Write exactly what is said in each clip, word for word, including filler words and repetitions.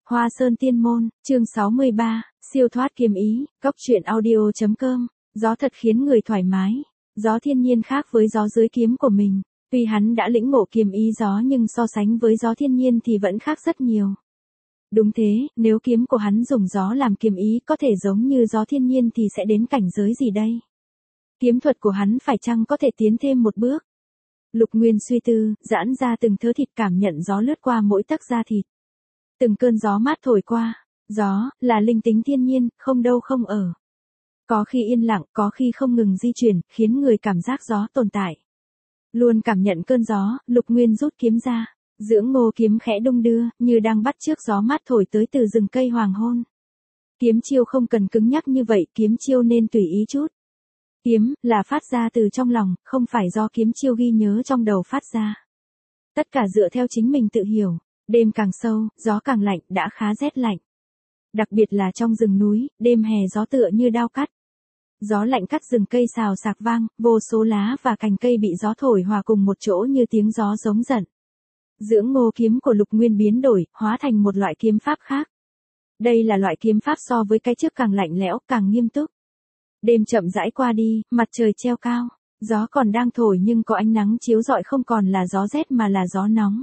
Hoa Sơn Tiên Môn, chương sáu mươi ba, siêu thoát kiếm ý, cốc truyện audio.com, gió thật khiến người thoải mái, gió thiên nhiên khác với gió dưới kiếm của mình, tuy hắn đã lĩnh ngộ kiếm ý gió nhưng so sánh với gió thiên nhiên thì vẫn khác rất nhiều. Đúng thế, nếu kiếm của hắn dùng gió làm kiếm ý có thể giống như gió thiên nhiên thì sẽ đến cảnh giới gì đây? Kiếm thuật của hắn phải chăng có thể tiến thêm một bước? Lục Nguyên suy tư, giãn ra từng thớ thịt cảm nhận gió lướt qua mỗi tấc da thịt. Từng cơn gió mát thổi qua, gió, là linh tính thiên nhiên, không đâu không ở. Có khi yên lặng, có khi không ngừng di chuyển, khiến người cảm giác gió tồn tại. Luôn cảm nhận cơn gió, Lục Nguyên rút kiếm ra, dưỡng ngô kiếm khẽ đung đưa, như đang bắt chước gió mát thổi tới từ rừng cây hoàng hôn. Kiếm chiêu không cần cứng nhắc như vậy, kiếm chiêu nên tùy ý chút. Kiếm, là phát ra từ trong lòng, không phải do kiếm chiêu ghi nhớ trong đầu phát ra. Tất cả dựa theo chính mình tự hiểu. Đêm càng sâu, gió càng lạnh, đã khá rét lạnh. Đặc biệt là trong rừng núi, đêm hè gió tựa như đao cắt. Gió lạnh cắt rừng cây xào xạc vang, vô số lá và cành cây bị gió thổi hòa cùng một chỗ như tiếng gió giống giận. Dưỡng ngô kiếm của Lục Nguyên biến đổi, hóa thành một loại kiếm pháp khác. Đây là loại kiếm pháp so với cái trước càng lạnh lẽo, càng nghiêm túc. Đêm chậm rãi qua đi, mặt trời treo cao, gió còn đang thổi nhưng có ánh nắng chiếu rọi, không còn là gió rét mà là gió nóng.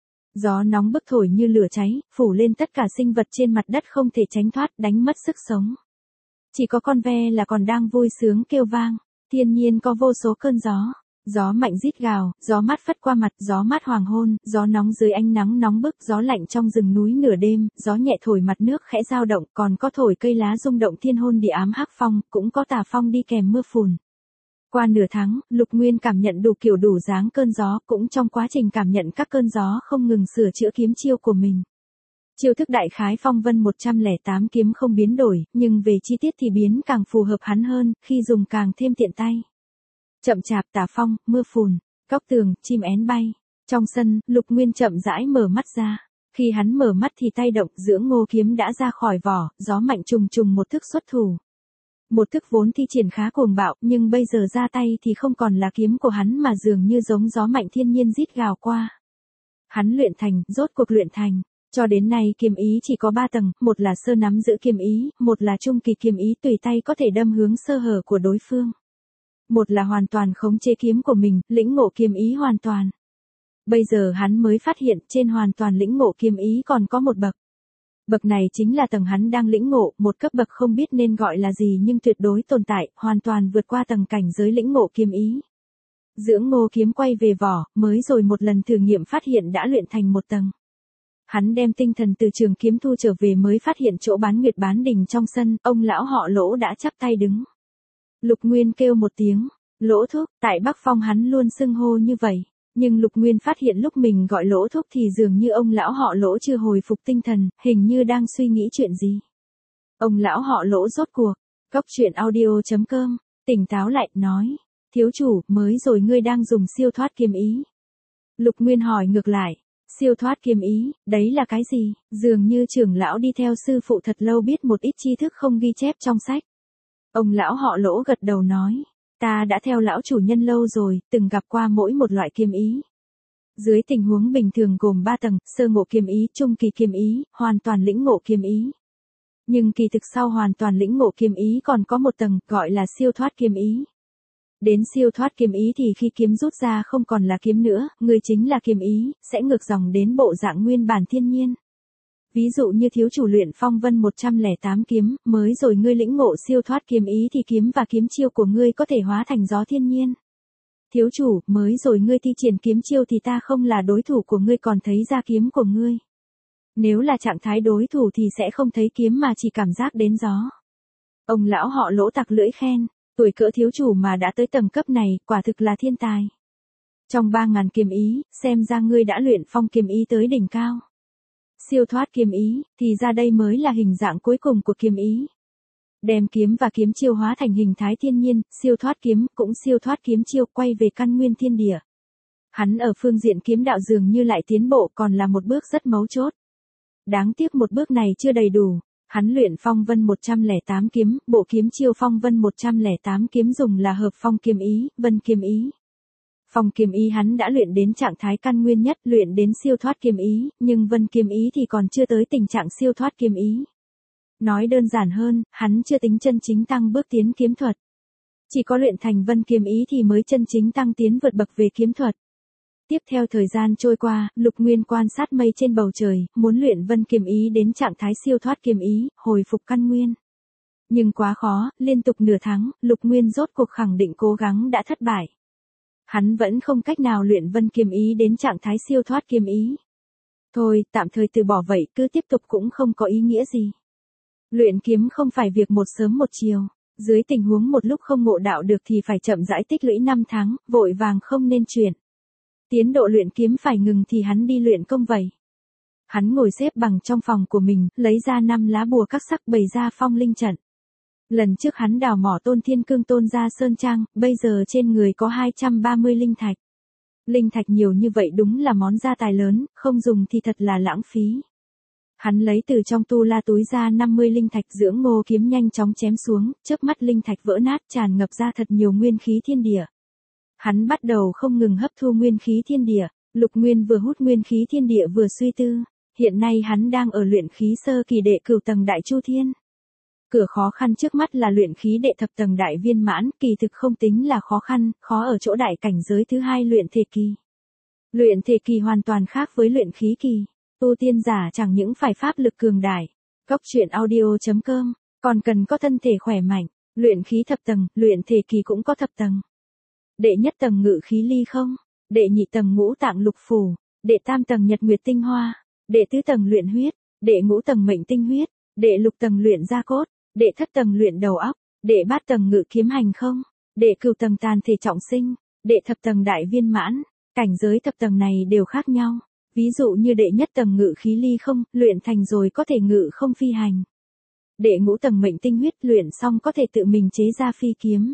Gió nóng bức thổi như lửa cháy, phủ lên tất cả sinh vật trên mặt đất không thể tránh thoát, đánh mất sức sống. Chỉ có con ve là còn đang vui sướng kêu vang, thiên nhiên có vô số cơn gió. Gió mạnh rít gào, gió mát phất qua mặt, gió mát hoàng hôn, gió nóng dưới ánh nắng nóng bức, gió lạnh trong rừng núi nửa đêm, gió nhẹ thổi mặt nước khẽ dao động, còn có thổi cây lá rung động thiên hôn địa ám hắc phong, cũng có tà phong đi kèm mưa phùn. Qua nửa tháng, Lục Nguyên cảm nhận đủ kiểu đủ dáng cơn gió, cũng trong quá trình cảm nhận các cơn gió không ngừng sửa chữa kiếm chiêu của mình. Chiêu thức đại khái phong vân một trăm lẻ tám kiếm không biến đổi, nhưng về chi tiết thì biến càng phù hợp hắn hơn, khi dùng càng thêm tiện tay. Chậm chạp tà phong, mưa phùn, góc tường, chim én bay. Trong sân, Lục Nguyên chậm rãi mở mắt ra. Khi hắn mở mắt thì tay động, dưỡng ngô kiếm đã ra khỏi vỏ, gió mạnh trùng trùng một thức xuất thủ. Một thức vốn thi triển khá cuồng bạo, nhưng bây giờ ra tay thì không còn là kiếm của hắn mà dường như giống gió mạnh thiên nhiên rít gào qua. Hắn luyện thành, rốt cuộc luyện thành. Cho đến nay kiếm ý chỉ có ba tầng, một là sơ nắm giữ kiếm ý, một là trung kỳ kiếm ý tùy tay có thể đâm hướng sơ hở của đối phương. Một là hoàn toàn khống chế kiếm của mình, lĩnh ngộ kiếm ý hoàn toàn. Bây giờ hắn mới phát hiện trên hoàn toàn lĩnh ngộ kiếm ý còn có một bậc. Bậc này chính là tầng hắn đang lĩnh ngộ, một cấp bậc không biết nên gọi là gì nhưng tuyệt đối tồn tại, hoàn toàn vượt qua tầng cảnh giới lĩnh ngộ kiếm ý. Dưỡng ngô kiếm quay về vỏ, mới rồi một lần thử nghiệm phát hiện đã luyện thành một tầng. Hắn đem tinh thần từ trường kiếm thu trở về mới phát hiện chỗ bán nguyệt bán đình trong sân, ông lão họ Lỗ đã chắp tay đứng. Lục Nguyên kêu một tiếng, Lỗ thúc, tại Bắc Phong hắn luôn xưng hô như vậy. Nhưng Lục Nguyên phát hiện lúc mình gọi Lỗ thúc thì dường như ông lão họ Lỗ chưa hồi phục tinh thần, hình như đang suy nghĩ chuyện gì. Ông lão họ Lỗ rốt cuộc, cốc truyện audio.com, tỉnh táo lại, nói, thiếu chủ, mới rồi ngươi đang dùng siêu thoát kiếm ý. Lục Nguyên hỏi ngược lại, siêu thoát kiếm ý, đấy là cái gì? Dường như trưởng lão đi theo sư phụ thật lâu biết một ít tri thức không ghi chép trong sách. Ông lão họ Lỗ gật đầu nói, ta đã theo lão chủ nhân lâu rồi, từng gặp qua mỗi một loại kiếm ý. Dưới tình huống bình thường gồm ba tầng, sơ ngộ kiếm ý, trung kỳ kiếm ý, hoàn toàn lĩnh ngộ kiếm ý. Nhưng kỳ thực sau hoàn toàn lĩnh ngộ kiếm ý còn có một tầng, gọi là siêu thoát kiếm ý. Đến siêu thoát kiếm ý thì khi kiếm rút ra không còn là kiếm nữa, người chính là kiếm ý, sẽ ngược dòng đến bộ dạng nguyên bản thiên nhiên. Ví dụ như thiếu chủ luyện phong vân một trăm lẻ tám kiếm, mới rồi ngươi lĩnh ngộ siêu thoát kiếm ý thì kiếm và kiếm chiêu của ngươi có thể hóa thành gió thiên nhiên. Thiếu chủ, mới rồi ngươi thi triển kiếm chiêu thì ta không là đối thủ của ngươi còn thấy ra kiếm của ngươi. Nếu là trạng thái đối thủ thì sẽ không thấy kiếm mà chỉ cảm giác đến gió. Ông lão họ Lỗ tặc lưỡi khen, tuổi cỡ thiếu chủ mà đã tới tầng cấp này, quả thực là thiên tài. Trong ba ngàn kiếm ý, xem ra ngươi đã luyện phong kiếm ý tới đỉnh cao. Siêu thoát kiếm ý, thì ra đây mới là hình dạng cuối cùng của kiếm ý. Đem kiếm và kiếm chiêu hóa thành hình thái thiên nhiên, siêu thoát kiếm, cũng siêu thoát kiếm chiêu, quay về căn nguyên thiên địa. Hắn ở phương diện kiếm đạo dường như lại tiến bộ, còn là một bước rất mấu chốt. Đáng tiếc một bước này chưa đầy đủ. Hắn luyện phong vân một trăm lẻ tám kiếm, bộ kiếm chiêu phong vân một trăm lẻ tám kiếm dùng là hợp phong kiếm ý, vân kiếm ý. Phong kiếm ý hắn đã luyện đến trạng thái căn nguyên nhất, luyện đến siêu thoát kiếm ý, nhưng vân kiếm ý thì còn chưa tới tình trạng siêu thoát kiếm ý. Nói đơn giản hơn, hắn chưa tính chân chính tăng bước tiến kiếm thuật. Chỉ có luyện thành vân kiếm ý thì mới chân chính tăng tiến vượt bậc về kiếm thuật. Tiếp theo thời gian trôi qua, Lục Nguyên quan sát mây trên bầu trời, muốn luyện vân kiếm ý đến trạng thái siêu thoát kiếm ý, hồi phục căn nguyên. Nhưng quá khó, liên tục nửa tháng, Lục Nguyên rốt cuộc khẳng định cố gắng đã thất bại. Hắn vẫn không cách nào luyện vân kiếm ý đến trạng thái siêu thoát kiếm ý. Thôi, tạm thời từ bỏ vậy, cứ tiếp tục cũng không có ý nghĩa gì. Luyện kiếm không phải việc một sớm một chiều, dưới tình huống một lúc không ngộ đạo được thì phải chậm rãi tích lũy năm tháng, vội vàng không nên chuyển. Tiến độ luyện kiếm phải ngừng thì hắn đi luyện công vậy. Hắn ngồi xếp bằng trong phòng của mình, lấy ra năm lá bùa các sắc bày ra phong linh trận. Lần trước hắn đào mỏ Tôn Thiên Cương Tôn ra sơn trang, bây giờ trên người có hai trăm ba mươi linh thạch. Linh thạch nhiều như vậy đúng là món gia tài lớn, không dùng thì thật là lãng phí. Hắn lấy từ trong tu la túi ra năm mươi linh thạch, dưỡng ngô kiếm nhanh chóng chém xuống, chớp mắt linh thạch vỡ nát tràn ngập ra thật nhiều nguyên khí thiên địa. Hắn bắt đầu không ngừng hấp thu nguyên khí thiên địa, Lục Nguyên vừa hút nguyên khí thiên địa vừa suy tư, hiện nay hắn đang ở luyện khí sơ kỳ đệ cửu tầng Đại Chu Thiên. Cửa khó khăn trước mắt là luyện khí đệ thập tầng đại viên mãn, kỳ thực không tính là khó khăn, khó ở chỗ đại cảnh giới thứ hai luyện thể kỳ. Luyện thể kỳ hoàn toàn khác với luyện khí kỳ, tu tiên giả chẳng những phải pháp lực cường đại, cốc truyện audio chấm com, còn cần có thân thể khỏe mạnh, luyện khí thập tầng, luyện thể kỳ cũng có thập tầng. Đệ nhất tầng ngự khí ly không, đệ nhị tầng ngũ tạng lục phủ, đệ tam tầng nhật nguyệt tinh hoa, đệ tứ tầng luyện huyết, đệ ngũ tầng mệnh tinh huyết, đệ lục tầng luyện da cốt, đệ thất tầng luyện đầu óc, đệ bát tầng ngự kiếm hành không, đệ cửu tầng tàn thể trọng sinh, đệ thập tầng đại viên mãn, cảnh giới thập tầng này đều khác nhau. Ví dụ như đệ nhất tầng ngự khí ly không, luyện thành rồi có thể ngự không phi hành. Đệ ngũ tầng mệnh tinh huyết luyện xong có thể tự mình chế ra phi kiếm.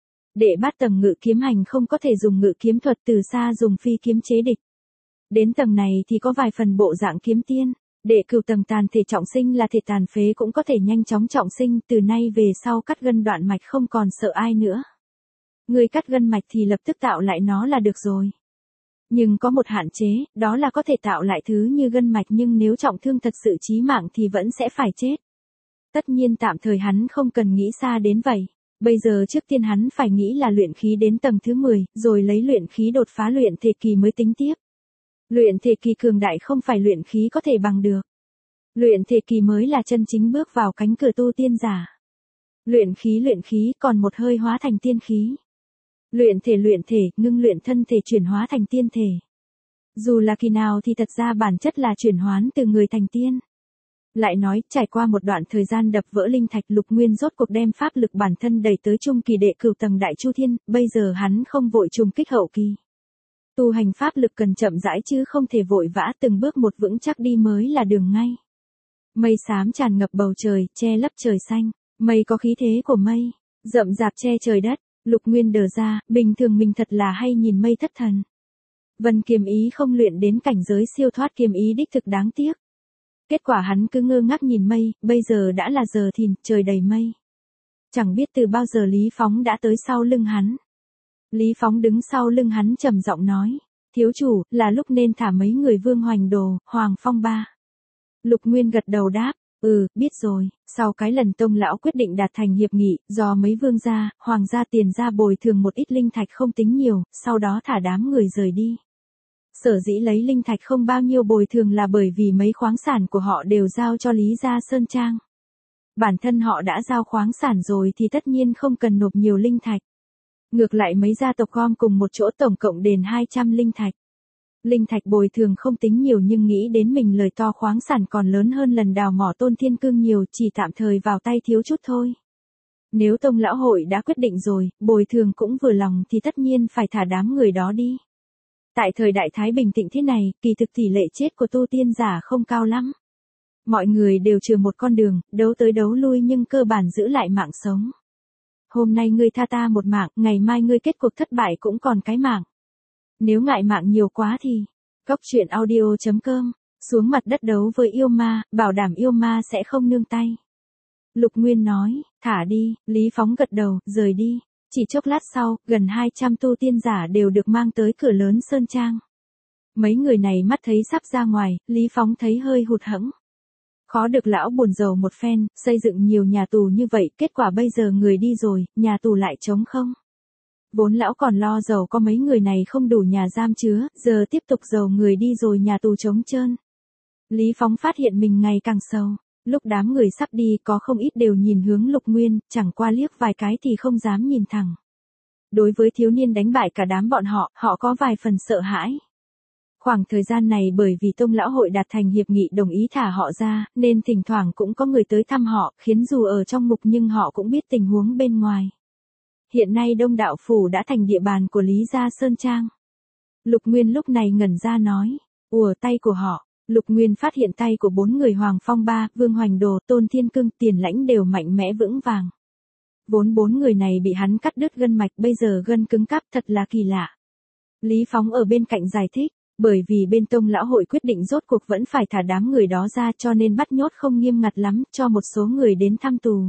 Đệ bát tầng ngự kiếm hành không có thể dùng ngự kiếm thuật từ xa dùng phi kiếm chế địch. Đến tầng này thì có vài phần bộ dạng kiếm tiên. Đệ cửu tầng tàn thể trọng sinh là thể tàn phế cũng có thể nhanh chóng trọng sinh, từ nay về sau cắt gân đoạn mạch không còn sợ ai nữa. Người cắt gân mạch thì lập tức tạo lại nó là được rồi. Nhưng có một hạn chế, đó là có thể tạo lại thứ như gân mạch nhưng nếu trọng thương thật sự chí mạng thì vẫn sẽ phải chết. Tất nhiên tạm thời hắn không cần nghĩ xa đến vậy. Bây giờ trước tiên hắn phải nghĩ là luyện khí đến tầng thứ mười, rồi lấy luyện khí đột phá luyện thể kỳ mới tính tiếp. Luyện thể kỳ cường đại không phải luyện khí có thể bằng được. Luyện thể kỳ mới là chân chính bước vào cánh cửa tu tiên giả. Luyện khí luyện khí còn một hơi hóa thành tiên khí. Luyện thể luyện thể, ngưng luyện thân thể chuyển hóa thành tiên thể. Dù là kỳ nào thì thật ra bản chất là chuyển hoán từ người thành tiên. Lại nói, trải qua một đoạn thời gian đập vỡ linh thạch, Lục Nguyên rốt cuộc đem pháp lực bản thân đẩy tới trung kỳ đệ cửu tầng Đại Chu Thiên, bây giờ hắn không vội trùng kích hậu kỳ. Tu hành pháp lực cần chậm rãi chứ không thể vội vã, từng bước một vững chắc đi mới là đường ngay. Mây xám tràn ngập bầu trời, che lấp trời xanh, mây có khí thế của mây, rậm rạp che trời đất. Lục Nguyên đờ ra, bình thường mình thật là hay nhìn mây thất thần. Vân kiếm ý không luyện đến cảnh giới siêu thoát kiếm ý đích thực đáng tiếc. Kết quả hắn cứ ngơ ngác nhìn mây, bây giờ đã là giờ thìn, trời đầy mây. Chẳng biết từ bao giờ Lý Phóng đã tới sau lưng hắn. Lý Phóng đứng sau lưng hắn trầm giọng nói, thiếu chủ, là lúc nên thả mấy người Vương Hoành Đồ, Hoàng Phong Ba. Lục Nguyên gật đầu đáp, ừ, biết rồi. Sau cái lần tông lão quyết định đạt thành hiệp nghị, do mấy vương gia, hoàng gia tiền ra bồi thường một ít linh thạch không tính nhiều, sau đó thả đám người rời đi. Sở dĩ lấy linh thạch không bao nhiêu bồi thường là bởi vì mấy khoáng sản của họ đều giao cho Lý gia Sơn Trang. Bản thân họ đã giao khoáng sản rồi thì tất nhiên không cần nộp nhiều linh thạch. Ngược lại mấy gia tộc gom cùng một chỗ tổng cộng đền hai trăm linh thạch. Linh thạch bồi thường không tính nhiều nhưng nghĩ đến mình lời to khoáng sản còn lớn hơn lần đào mỏ Tôn Thiên Cương nhiều, chỉ tạm thời vào tay thiếu chút thôi. Nếu tông lão hội đã quyết định rồi, bồi thường cũng vừa lòng thì tất nhiên phải thả đám người đó đi. Tại thời đại Thái Bình thịnh thế này, kỳ thực tỷ lệ chết của tu tiên giả không cao lắm. Mọi người đều trừ một con đường, đấu tới đấu lui nhưng cơ bản giữ lại mạng sống. Hôm nay ngươi tha ta một mạng, ngày mai ngươi kết cuộc thất bại cũng còn cái mạng. Nếu ngại mạng nhiều quá thì, cốc truyện audio chấm com, xuống mặt đất đấu với yêu ma, bảo đảm yêu ma sẽ không nương tay. Lục Nguyên nói, thả đi, Lý Phóng gật đầu, rời đi. Chỉ chốc lát sau, gần hai trăm tu tiên giả đều được mang tới cửa lớn Sơn Trang. Mấy người này mắt thấy sắp ra ngoài, Lý Phóng thấy hơi hụt hẫng. Khó được lão buồn rầu một phen, xây dựng nhiều nhà tù như vậy, kết quả bây giờ người đi rồi, nhà tù lại trống không. Vốn lão còn lo dầu có mấy người này không đủ nhà giam chứa, giờ tiếp tục dầu người đi rồi nhà tù trống trơn. Lý Phóng phát hiện mình ngày càng sầu. Lúc đám người sắp đi có không ít đều nhìn hướng Lục Nguyên, chẳng qua liếc vài cái thì không dám nhìn thẳng. Đối với thiếu niên đánh bại cả đám bọn họ, họ có vài phần sợ hãi. Khoảng thời gian này bởi vì Tông Lão Hội đạt thành hiệp nghị đồng ý thả họ ra, nên thỉnh thoảng cũng có người tới thăm họ, khiến dù ở trong ngục nhưng họ cũng biết tình huống bên ngoài. Hiện nay Đông Đạo Phủ đã thành địa bàn của Lý Gia Sơn Trang. Lục Nguyên lúc này ngẩn ra nói, ùa tay của họ. Lục Nguyên phát hiện tay của bốn người Hoàng Phong Ba, Vương Hoành Đồ, Tôn Thiên Cương, Tiền Lãnh đều mạnh mẽ vững vàng. Vốn bốn người này bị hắn cắt đứt gân mạch, bây giờ gân cứng cáp, thật là kỳ lạ. Lý Phóng ở bên cạnh giải thích, bởi vì bên Tông Lão Hội quyết định rốt cuộc vẫn phải thả đám người đó ra cho nên bắt nhốt không nghiêm ngặt lắm, cho một số người đến thăm tù.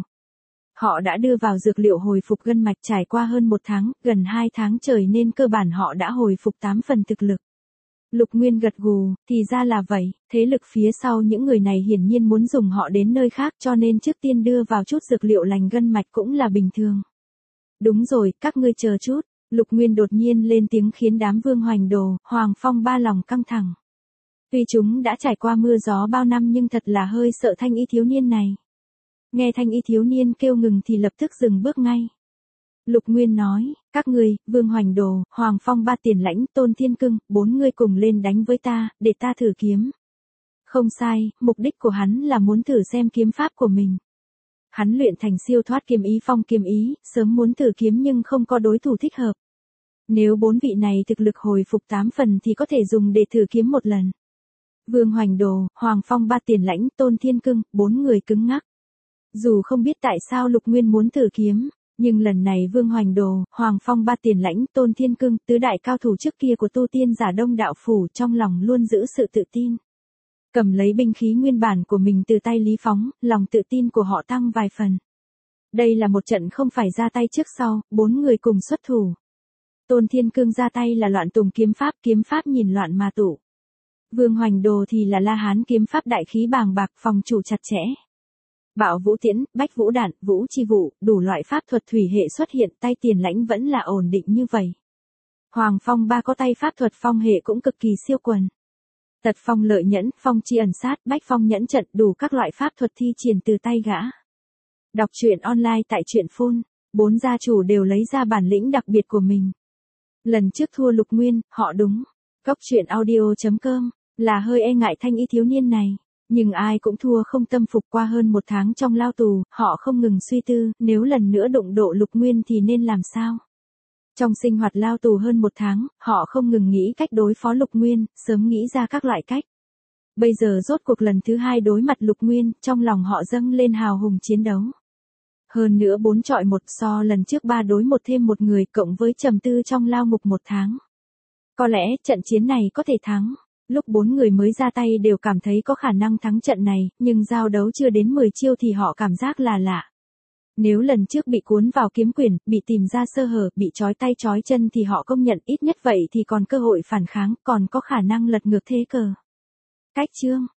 Họ đã đưa vào dược liệu hồi phục gân mạch trải qua hơn một tháng, gần hai tháng trời nên cơ bản họ đã hồi phục tám phần thực lực. Lục Nguyên gật gù, thì ra là vậy, thế lực phía sau những người này hiển nhiên muốn dùng họ đến nơi khác cho nên trước tiên đưa vào chút dược liệu lành gân mạch cũng là bình thường. Đúng rồi, các ngươi chờ chút, Lục Nguyên đột nhiên lên tiếng khiến đám Vương Hoành Đồ, Hoàng Phong Ba lòng căng thẳng. Tuy chúng đã trải qua mưa gió bao năm nhưng thật là hơi sợ thanh y thiếu niên này. Nghe thanh y thiếu niên kêu ngừng thì lập tức dừng bước ngay. Lục Nguyên nói, các ngươi, Vương Hoành Đồ, Hoàng Phong Ba, Tiền Lãnh, Tôn Thiên Cương, bốn người cùng lên đánh với ta, để ta thử kiếm. Không sai, mục đích của hắn là muốn thử xem kiếm pháp của mình. Hắn luyện thành siêu thoát kiếm ý phong kiếm ý, sớm muốn thử kiếm nhưng không có đối thủ thích hợp. Nếu bốn vị này thực lực hồi phục tám phần thì có thể dùng để thử kiếm một lần. Vương Hoành Đồ, Hoàng Phong Ba, Tiền Lãnh, Tôn Thiên Cương, bốn người cứng ngắc. Dù không biết tại sao Lục Nguyên muốn thử kiếm, nhưng lần này Vương Hoành Đồ, Hoàng Phong Ba, Tiền Lãnh, Tôn Thiên Cương, tứ đại cao thủ trước kia của tu tiên giả Đông Đạo Phủ trong lòng luôn giữ sự tự tin. Cầm lấy binh khí nguyên bản của mình từ tay Lý Phóng, lòng tự tin của họ tăng vài phần. Đây là một trận không phải ra tay trước sau, bốn người cùng xuất thủ. Tôn Thiên Cương ra tay là loạn tùng kiếm pháp, kiếm pháp nhìn loạn mà tụ. Vương Hoành Đồ thì là La Hán kiếm pháp đại khí bàng bạc, phòng chủ chặt chẽ. Bạo vũ tiễn, bách vũ đạn, vũ chi vụ, đủ loại pháp thuật thủy hệ xuất hiện, tay Tiền Lãnh vẫn là ổn định như vậy. Hoàng Phong Ba có tay pháp thuật phong hệ cũng cực kỳ siêu quần. Tật phong lợi nhẫn, phong chi ẩn sát, bách phong nhẫn trận, đủ các loại pháp thuật thi triển từ tay gã. Đọc truyện online tại truyện phun, bốn gia chủ đều lấy ra bản lĩnh đặc biệt của mình. Lần trước thua Lục Nguyên, họ đúng. Góc truyện audio chấm com, là hơi e ngại thanh y thiếu niên này. Nhưng ai cũng thua không tâm phục. Qua hơn một tháng trong lao tù, họ không ngừng suy tư, nếu lần nữa đụng độ Lục Nguyên thì nên làm sao? Trong sinh hoạt lao tù hơn một tháng, họ không ngừng nghĩ cách đối phó Lục Nguyên, sớm nghĩ ra các loại cách. Bây giờ rốt cuộc lần thứ hai đối mặt Lục Nguyên, trong lòng họ dâng lên hào hùng chiến đấu. Hơn nữa bốn chọi một, so lần trước ba đối một thêm một người, cộng với trầm tư trong lao ngục một tháng. Có lẽ trận chiến này có thể thắng. Lúc bốn người mới ra tay đều cảm thấy có khả năng thắng trận này, nhưng giao đấu chưa đến mười chiêu thì họ cảm giác là lạ. Nếu lần trước bị cuốn vào kiếm quyển, bị tìm ra sơ hở, bị trói tay trói chân thì họ công nhận ít nhất vậy thì còn cơ hội phản kháng, còn có khả năng lật ngược thế cờ. Cách chương